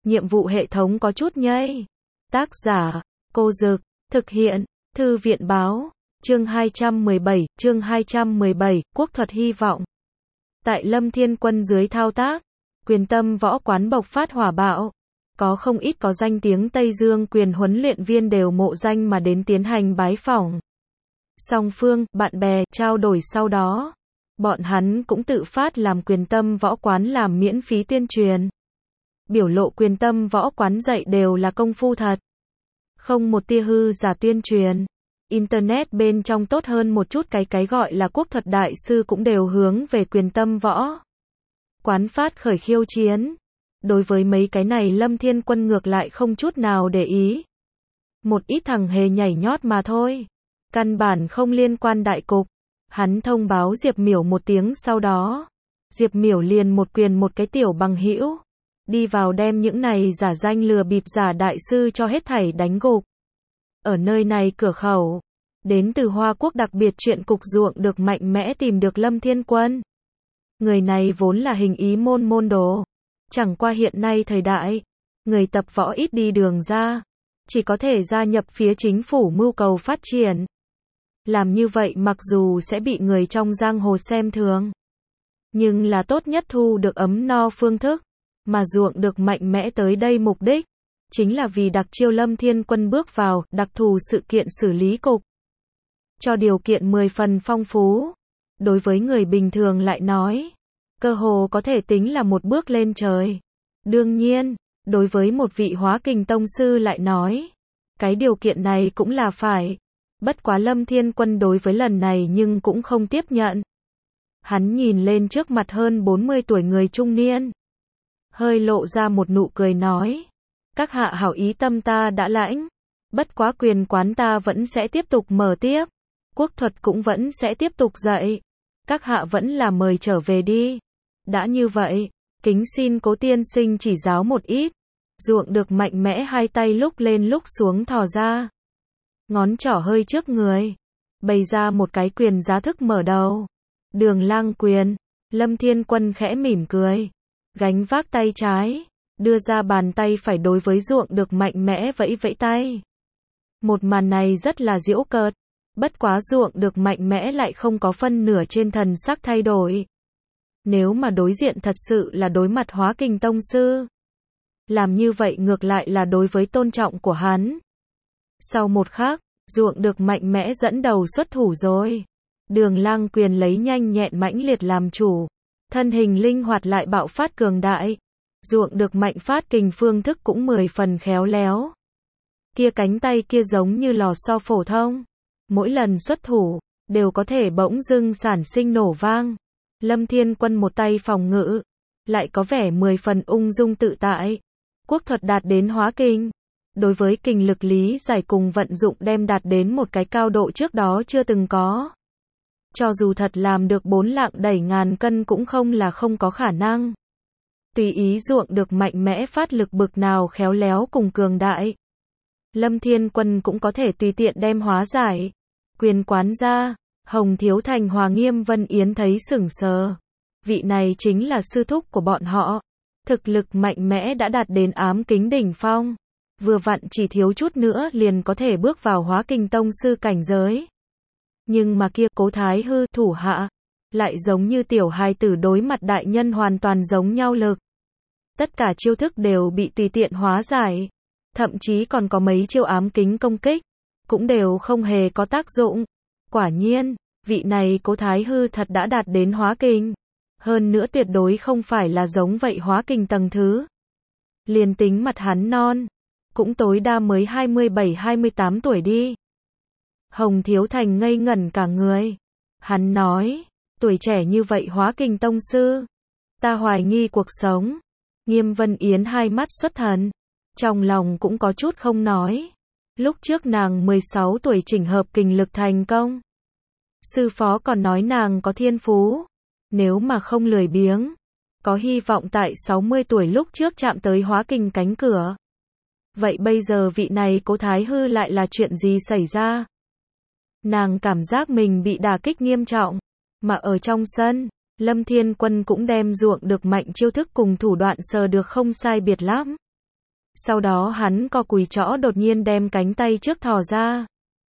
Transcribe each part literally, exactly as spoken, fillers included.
nhiệm vụ hệ thống có chút nhây. Tác giả, Cô Dực, thực hiện, Thư viện Báo, chương hai trăm mười bảy, chương hai trăm mười bảy, quốc thuật hy vọng. Tại Lâm Thiên Quân dưới thao tác, Quyền Tâm Võ Quán bộc phát hỏa bạo. Có không ít có danh tiếng Tây Dương quyền huấn luyện viên đều mộ danh mà đến tiến hành bái phỏng. Song phương, bạn bè, trao đổi sau đó. Bọn hắn cũng tự phát làm Quyền Tâm Võ Quán làm miễn phí tuyên truyền. Biểu lộ Quyền Tâm Võ Quán dạy đều là công phu thật. Không một tia hư giả tuyên truyền. Internet bên trong tốt hơn một chút cái cái gọi là quốc thuật đại sư cũng đều hướng về Quyền Tâm Võ Quán phát khởi khiêu chiến. Đối với mấy cái này Lâm Thiên Quân ngược lại không chút nào để ý. Một ít thằng hề nhảy nhót mà thôi. Căn bản không liên quan đại cục. Hắn thông báo Diệp Miểu một tiếng sau đó. Diệp Miểu liền một quyền một cái tiểu bằng hữu. Đi vào đem những này giả danh lừa bịp giả đại sư cho hết thảy đánh gục. Ở nơi này cửa khẩu. Đến từ Hoa Quốc đặc biệt chuyện cục ruộng được mạnh mẽ tìm được Lâm Thiên Quân. Người này vốn là hình ý môn môn đồ. Chẳng qua hiện nay thời đại, người tập võ ít đi đường ra, chỉ có thể gia nhập phía chính phủ mưu cầu phát triển. Làm như vậy mặc dù sẽ bị người trong giang hồ xem thường, nhưng là tốt nhất thu được ấm no phương thức, mà ruộng được mạnh mẽ tới đây mục đích, chính là vì đặc chiêu Lâm Thiên Quân bước vào, đặc thù sự kiện xử lý cục. Cho điều kiện mười phần phong phú, đối với người bình thường lại nói, cơ hồ có thể tính là một bước lên trời. Đương nhiên, đối với một vị hóa kình tông sư lại nói, cái điều kiện này cũng là phải. Bất quá Lâm Thiên Quân đối với lần này nhưng cũng không tiếp nhận. Hắn nhìn lên trước mặt hơn bốn mươi tuổi người trung niên. Hơi lộ ra một nụ cười nói. Các hạ hảo ý tâm ta đã lãnh. Bất quá quyền quán ta vẫn sẽ tiếp tục mở tiếp. Quốc thuật cũng vẫn sẽ tiếp tục dạy. Các hạ vẫn là mời trở về đi. Đã như vậy, kính xin Cố tiên sinh chỉ giáo một ít. Ruộng được mạnh mẽ hai tay lúc lên lúc xuống thò ra. Ngón trỏ hơi trước người. Bày ra một cái quyền giá thức mở đầu. Đường lang quyền. Lâm Thiên Quân khẽ mỉm cười. Gánh vác tay trái. Đưa ra bàn tay phải đối với ruộng được mạnh mẽ vẫy vẫy tay. Một màn này rất là giễu cợt. Bất quá ruộng được mạnh mẽ lại không có phân nửa trên thần sắc thay đổi. Nếu mà đối diện thật sự là đối mặt hóa kình tông sư. Làm như vậy ngược lại là đối với tôn trọng của hắn. Sau một khắc, ruộng được mạnh mẽ dẫn đầu xuất thủ rồi. Đường lang quyền lấy nhanh nhẹn mãnh liệt làm chủ. Thân hình linh hoạt lại bạo phát cường đại. Ruộng được mạnh phát kình phương thức cũng mười phần khéo léo. Kia cánh tay kia giống như lò xo phổ thông. Mỗi lần xuất thủ, đều có thể bỗng dưng sản sinh nổ vang. Lâm Thiên Quân một tay phòng ngự, lại có vẻ mười phần ung dung tự tại. Quốc thuật đạt đến hóa kình. Đối với kình lực lý giải cùng vận dụng đem đạt đến một cái cao độ trước đó chưa từng có. Cho dù thật làm được bốn lạng đẩy ngàn cân cũng không là không có khả năng. Tùy ý ruộng được mạnh mẽ phát lực bực nào khéo léo cùng cường đại. Lâm Thiên Quân cũng có thể tùy tiện đem hóa giải. Quyền quán ra, Hồng Thiếu Thành Hòa Nghiêm Vân Yến thấy sửng sờ. Vị này chính là sư thúc của bọn họ. Thực lực mạnh mẽ đã đạt đến ám kính đỉnh phong. Vừa vặn chỉ thiếu chút nữa liền có thể bước vào hóa kình tông sư cảnh giới. Nhưng mà kia Cố Thái Hư thủ hạ, lại giống như tiểu hài tử đối mặt đại nhân hoàn toàn giống nhau lực. Tất cả chiêu thức đều bị tùy tiện hóa giải. Thậm chí còn có mấy chiêu ám kính công kích, cũng đều không hề có tác dụng. Quả nhiên, vị này Cố Thái Hư thật đã đạt đến hóa kình. Hơn nữa tuyệt đối không phải là giống vậy hóa kình tầng thứ. Liền tính mặt hắn non, cũng tối đa mới hai mươi bảy hai mươi tám tuổi đi. Hồng Thiếu Thành ngây ngẩn cả người. Hắn nói, tuổi trẻ như vậy hóa kình tông sư. Ta hoài nghi cuộc sống. Nghiêm Vân Yến hai mắt xuất thần. Trong lòng cũng có chút không nói. Lúc trước nàng mười sáu tuổi chỉnh hợp kình lực thành công. Sư phó còn nói nàng có thiên phú. Nếu mà không lười biếng, có hy vọng tại sáu mươi tuổi lúc trước chạm tới hóa kình cánh cửa. Vậy bây giờ vị này Cố Thái Hư lại là chuyện gì xảy ra? Nàng cảm giác mình bị đả kích nghiêm trọng. Mà ở trong sân, Lâm Thiên Quân cũng đem ruộng được mạnh chiêu thức cùng thủ đoạn sờ được không sai biệt lắm. Sau đó hắn co cùi chõ đột nhiên đem cánh tay trước thò ra.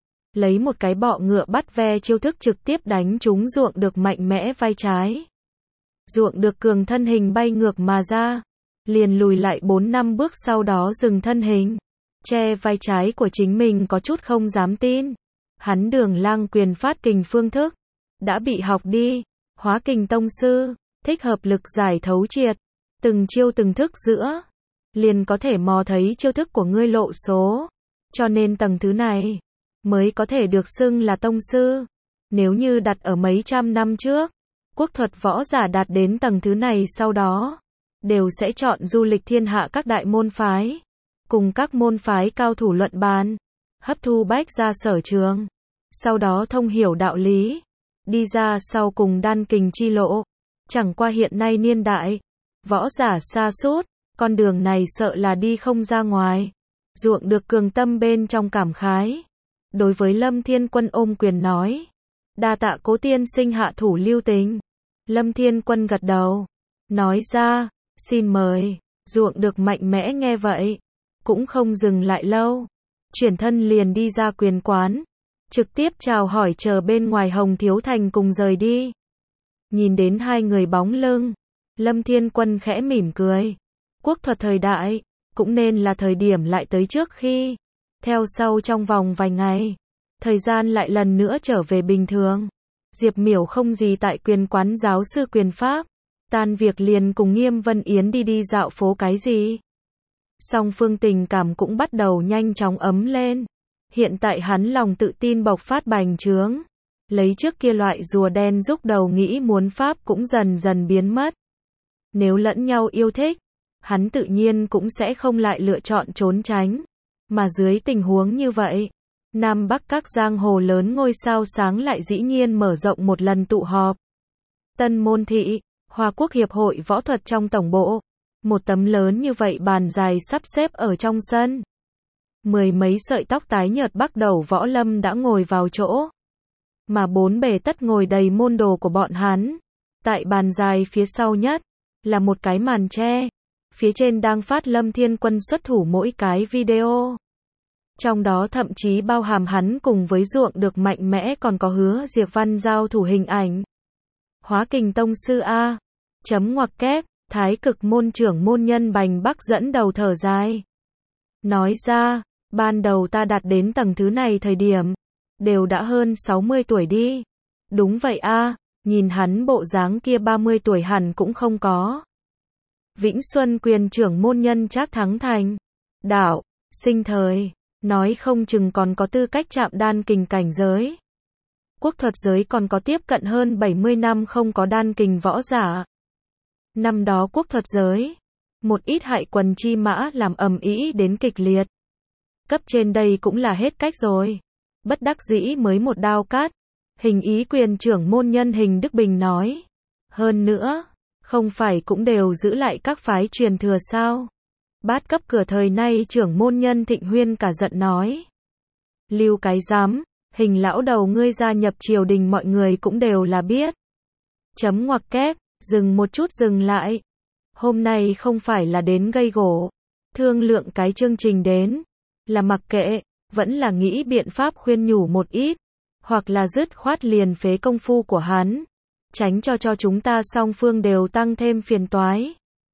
Lấy một cái bọ ngựa bắt ve chiêu thức trực tiếp đánh trúng Ruộng Được mạnh mẽ vai trái. Ruộng Được cường thân hình bay ngược mà ra. Liền lùi lại bốn năm bước sau đó dừng thân hình. Che vai trái của chính mình có chút không dám tin. Hắn Đường Lang quyền phát kình phương thức. Đã bị học đi. Hóa kình tông sư. Thích hợp lực giải thấu triệt. Từng chiêu từng thức giữa. Liền có thể mò thấy chiêu thức của ngươi lộ số. Cho nên tầng thứ này. Mới có thể được xưng là tông sư. Nếu như đặt ở mấy trăm năm trước. Quốc thuật võ giả đạt đến tầng thứ này sau đó. Đều sẽ chọn du lịch thiên hạ các đại môn phái. Cùng các môn phái cao thủ luận bàn. Hấp thu bách ra sở trường. Sau đó thông hiểu đạo lý. Đi ra sau cùng đan kình chi lộ. Chẳng qua hiện nay niên đại. Võ giả sa sút con đường này sợ là đi không ra ngoài. Ruộng Được cường tâm bên trong cảm khái. Đối với Lâm Thiên Quân ôm quyền nói. Đa tạ Cố tiên sinh hạ thủ lưu tình. Lâm Thiên Quân gật đầu. Nói ra, xin mời. Ruộng Được mạnh mẽ nghe vậy. Cũng không dừng lại lâu. Chuyển thân liền đi ra quyền quán. Trực tiếp chào hỏi chờ bên ngoài Hồng Thiếu Thành cùng rời đi. Nhìn đến hai người bóng lưng. Lâm Thiên Quân khẽ mỉm cười. Quốc thuật thời đại. Cũng nên là thời điểm lại tới trước khi. Theo sau trong vòng vài ngày. Thời gian lại lần nữa trở về bình thường. Diệp Miểu không gì tại quyền quán giáo sư quyền pháp. Tan việc liền cùng Nghiêm Vân Yến đi đi dạo phố cái gì. Song phương tình cảm cũng bắt đầu nhanh chóng ấm lên. Hiện tại hắn lòng tự tin bộc phát bành trướng. Lấy trước kia loại rùa đen rúc đầu nghĩ muốn pháp cũng dần dần biến mất. Nếu lẫn nhau yêu thích, hắn tự nhiên cũng sẽ không lại lựa chọn trốn tránh. Mà dưới tình huống như vậy, Nam Bắc các giang hồ lớn ngôi sao sáng lại dĩ nhiên mở rộng một lần tụ họp. Tân Môn Thị, Hoa Quốc Hiệp hội Võ thuật trong tổng bộ. Một tấm lớn như vậy bàn dài sắp xếp ở trong sân. Mười mấy sợi tóc tái nhợt Bắc Đầu Võ Lâm đã ngồi vào chỗ. Mà bốn bề tất ngồi đầy môn đồ của bọn hắn. Tại bàn dài phía sau nhất, là một cái màn tre. Phía trên đang phát Lâm Thiên Quân xuất thủ mỗi cái video. Trong đó thậm chí bao hàm hắn cùng với Ruộng Được mạnh mẽ còn có Hứa Diệp Văn giao thủ hình ảnh. Hóa kình tông sư A. Chấm ngoặc kép, Thái Cực môn trưởng môn Nhân Bành Bắc dẫn đầu thở dài. Nói ra, ban đầu ta đạt đến tầng thứ này thời điểm. Đều đã hơn sáu mươi tuổi đi. Đúng vậy A, nhìn hắn bộ dáng kia ba mươi tuổi hẳn cũng không có. Vĩnh Xuân quyền trưởng môn Nhân Trác Thắng Thành. Đạo, sinh thời. Nói không chừng còn có tư cách chạm đan kình cảnh giới. Quốc thuật giới còn có tiếp cận hơn bảy mươi năm không có đan kình võ giả. Năm đó quốc thuật giới, một ít hại quần chi mã làm ầm ĩ đến kịch liệt. Cấp trên đây cũng là hết cách rồi. Bất đắc dĩ mới một đao cát. Hình ý quyền trưởng môn Nhân Hình Đức Bình nói. Hơn nữa, không phải cũng đều giữ lại các phái truyền thừa sao? Bát cấp cửa thời nay trưởng môn Nhân Thịnh Huyên cả giận nói. Lưu cái dám, Hình lão đầu ngươi gia nhập triều đình mọi người cũng đều là biết. Chấm ngoặc kép, dừng một chút dừng lại. Hôm nay không phải là đến gây gổ, thương lượng cái chương trình đến, là mặc kệ, vẫn là nghĩ biện pháp khuyên nhủ một ít, hoặc là dứt khoát liền phế công phu của hắn, tránh cho cho chúng ta song phương đều tăng thêm phiền toái.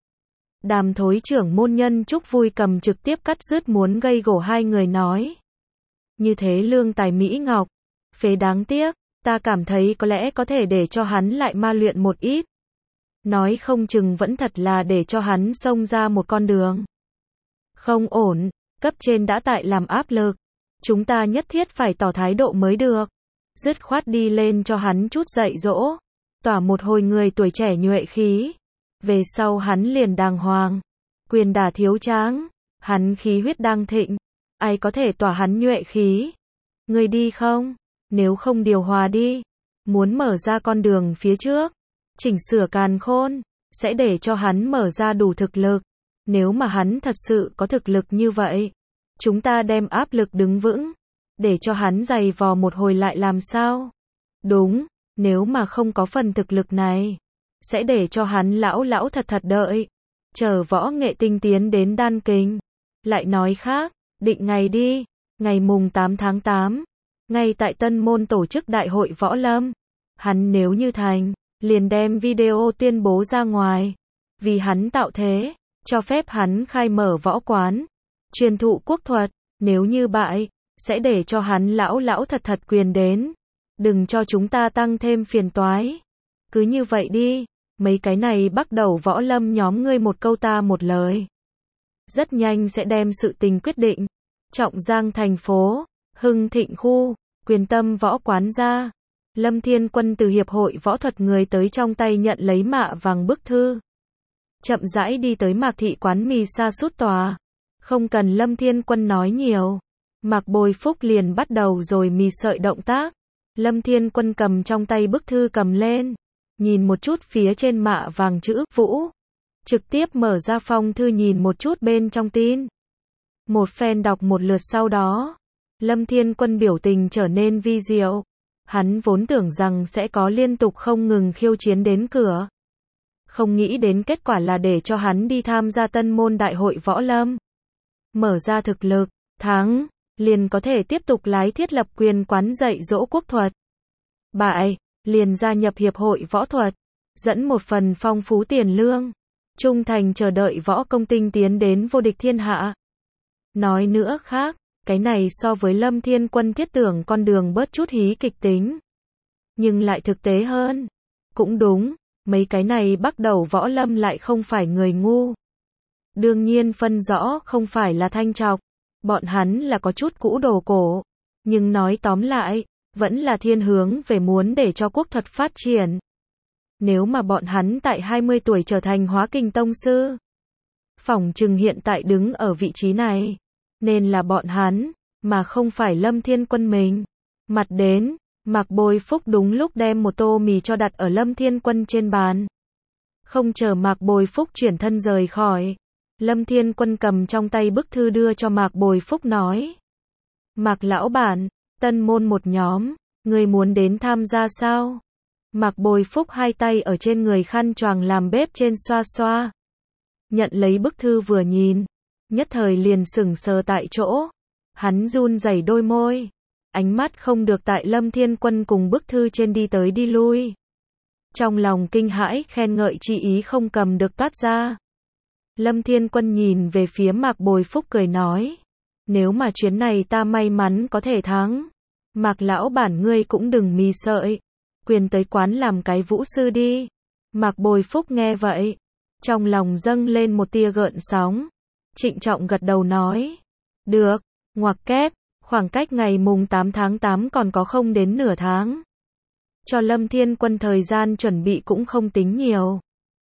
Đàm Thối trưởng môn Nhân Trúc vui cầm trực tiếp cắt dứt muốn gây gổ hai người nói. Như thế lương tài Mỹ Ngọc, phế đáng tiếc, ta cảm thấy có lẽ có thể để cho hắn lại ma luyện một ít. Nói không chừng vẫn thật là để cho hắn xông ra một con đường. Không ổn, cấp trên đã tại làm áp lực. Chúng ta nhất thiết phải tỏ thái độ mới được. Dứt khoát đi lên cho hắn chút dạy dỗ. Tỏa một hồi người tuổi trẻ nhuệ khí. Về sau hắn liền đàng hoàng. Quyền đả thiếu tráng. Hắn khí huyết đang thịnh. Ai có thể tỏa hắn nhuệ khí? Người đi không? Nếu không điều hòa đi. Muốn mở ra con đường phía trước. Chỉnh sửa càn khôn. Sẽ để cho hắn mở ra đủ thực lực. Nếu mà hắn thật sự có thực lực như vậy. Chúng ta đem áp lực đứng vững. Để cho hắn giày vò một hồi lại làm sao? Đúng. Nếu mà không có phần thực lực này. Sẽ để cho hắn lão lão thật thật đợi. Chờ võ nghệ tinh tiến đến đan kình. Lại nói khác, định ngày đi, ngày mùng tám tháng tám, ngay tại Tân Môn tổ chức đại hội võ lâm. Hắn nếu như thành, liền đem video tuyên bố ra ngoài. Vì hắn tạo thế, cho phép hắn khai mở võ quán, truyền thụ quốc thuật, nếu như bại, sẽ để cho hắn lão lão thật thật quyền đến. Đừng cho chúng ta tăng thêm phiền toái. Cứ như vậy đi, mấy cái này bắt đầu võ lâm nhóm ngươi một câu ta một lời. Rất nhanh sẽ đem sự tình quyết định. Trọng Giang thành phố, Hưng Thịnh khu, Quyền Tâm võ quán ra. Lâm Thiên Quân từ hiệp hội võ thuật người tới trong tay nhận lấy mạ vàng bức thư. Chậm rãi đi tới Mạc thị quán mì sa sút tòa. Không cần Lâm Thiên Quân nói nhiều. Mạc Bồi Phúc liền bắt đầu rồi mì sợi động tác. Lâm Thiên Quân cầm trong tay bức thư cầm lên. Nhìn một chút phía trên mạ vàng chữ Vũ. Trực tiếp mở ra phong thư nhìn một chút bên trong tin. Một phen đọc một lượt sau đó. Lâm Thiên Quân biểu tình trở nên vi diệu. Hắn vốn tưởng rằng sẽ có liên tục không ngừng khiêu chiến đến cửa. Không nghĩ đến kết quả là để cho hắn đi tham gia Tân Môn đại hội võ lâm. Mở ra thực lực, thắng, liền có thể tiếp tục lái thiết lập quyền quán dạy dỗ quốc thuật. Bại, liền gia nhập hiệp hội võ thuật, dẫn một phần phong phú tiền lương, trung thành chờ đợi võ công tinh tiến đến vô địch thiên hạ. Nói nữa khác, cái này so với Lâm Thiên Quân thiết tưởng con đường bớt chút hí kịch tính. Nhưng lại thực tế hơn. Cũng đúng, mấy cái này bắt đầu võ lâm lại không phải người ngu. Đương nhiên phân rõ không phải là thanh trọc. Bọn hắn là có chút cũ đồ cổ. Nhưng nói tóm lại, vẫn là thiên hướng về muốn để cho quốc thuật phát triển. Nếu mà bọn hắn tại hai mươi tuổi trở thành hóa kình tông sư, phỏng chừng hiện tại đứng ở vị trí này, nên là bọn hắn, mà không phải Lâm Thiên Quân mình. Mặt đến, Mạc Bồi Phúc đúng lúc đem một tô mì cho đặt ở Lâm Thiên Quân trên bàn. Không chờ Mạc Bồi Phúc chuyển thân rời khỏi, Lâm Thiên Quân cầm trong tay bức thư đưa cho Mạc Bồi Phúc nói. Mạc lão bản, Tân Môn một nhóm, người muốn đến tham gia sao? Mạc Bồi Phúc hai tay ở trên người khăn choàng làm bếp trên xoa xoa. Nhận lấy bức thư vừa nhìn, nhất thời liền sững sờ tại chỗ. Hắn run rẩy đôi môi, ánh mắt không được tại Lâm Thiên Quân cùng bức thư trên đi tới đi lui. Trong lòng kinh hãi khen ngợi chi ý không cầm được toát ra. Lâm Thiên Quân nhìn về phía Mạc Bồi Phúc cười nói. Nếu mà chuyến này ta may mắn có thể thắng, Mạc lão bản ngươi cũng đừng mì sợi. Quyền tới quán làm cái vũ sư đi. Mạc Bồi Phúc nghe vậy, trong lòng dâng lên một tia gợn sóng. Trịnh trọng gật đầu nói. Được, ngoặc kép, khoảng cách ngày mùng tám tháng tám còn có không đến nửa tháng. Cho Lâm Thiên Quân thời gian chuẩn bị cũng không tính nhiều.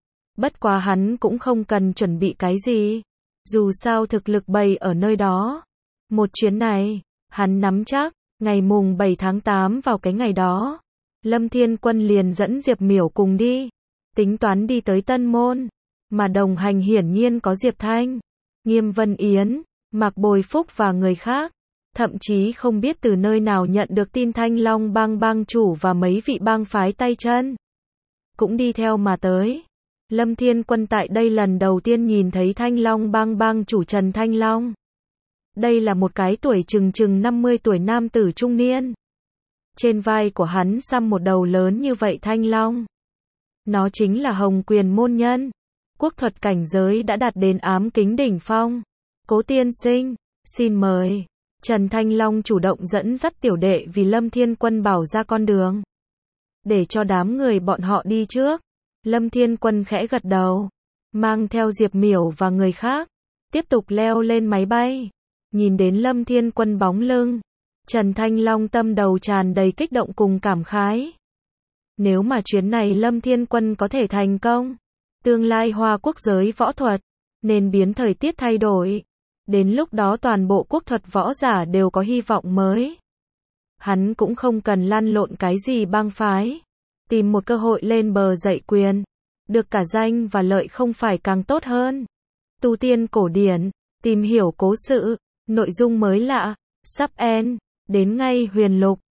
Bất quá hắn cũng không cần chuẩn bị cái gì. Dù sao thực lực bày ở nơi đó. Một chuyến này, hắn nắm chắc, ngày mùng bảy tháng tám vào cái ngày đó. Lâm Thiên Quân liền dẫn Diệp Miểu cùng đi. Tính toán đi tới Tân Môn. Mà đồng hành hiển nhiên có Diệp Thanh, Nghiêm Vân Yến, Mạc Bồi Phúc và người khác. Thậm chí không biết từ nơi nào nhận được tin Thanh Long bang bang chủ và mấy vị bang phái tay chân cũng đi theo mà tới. Lâm Thiên Quân tại đây lần đầu tiên nhìn thấy Thanh Long bang bang chủ Trần Thanh Long. Đây là một cái tuổi chừng chừng năm mươi tuổi nam tử trung niên. Trên vai của hắn xăm một đầu lớn như vậy thanh long. Nó chính là Hồng Quyền môn nhân. Quốc thuật cảnh giới đã đạt đến ám kính đỉnh phong. Cố tiên sinh, xin mời. Trần Thanh Long chủ động dẫn dắt tiểu đệ vì Lâm Thiên Quân bảo ra con đường. Để cho đám người bọn họ đi trước. Lâm Thiên Quân khẽ gật đầu. Mang theo Diệp Miểu và người khác. Tiếp tục leo lên máy bay. Nhìn đến Lâm Thiên Quân bóng lưng. Trần Thanh Long tâm đầu tràn đầy kích động cùng cảm khái. Nếu mà chuyến này Lâm Thiên Quân có thể thành công, tương lai Hoa quốc giới võ thuật, nên biến thời tiết thay đổi. Đến lúc đó toàn bộ quốc thuật võ giả đều có hy vọng mới. Hắn cũng không cần lăn lộn cái gì bang phái. Tìm một cơ hội lên bờ dạy quyền. Được cả danh và lợi không phải càng tốt hơn. Tu tiên cổ điển, tìm hiểu cố sự, nội dung mới lạ, sắp end. Đến ngay huyền lục.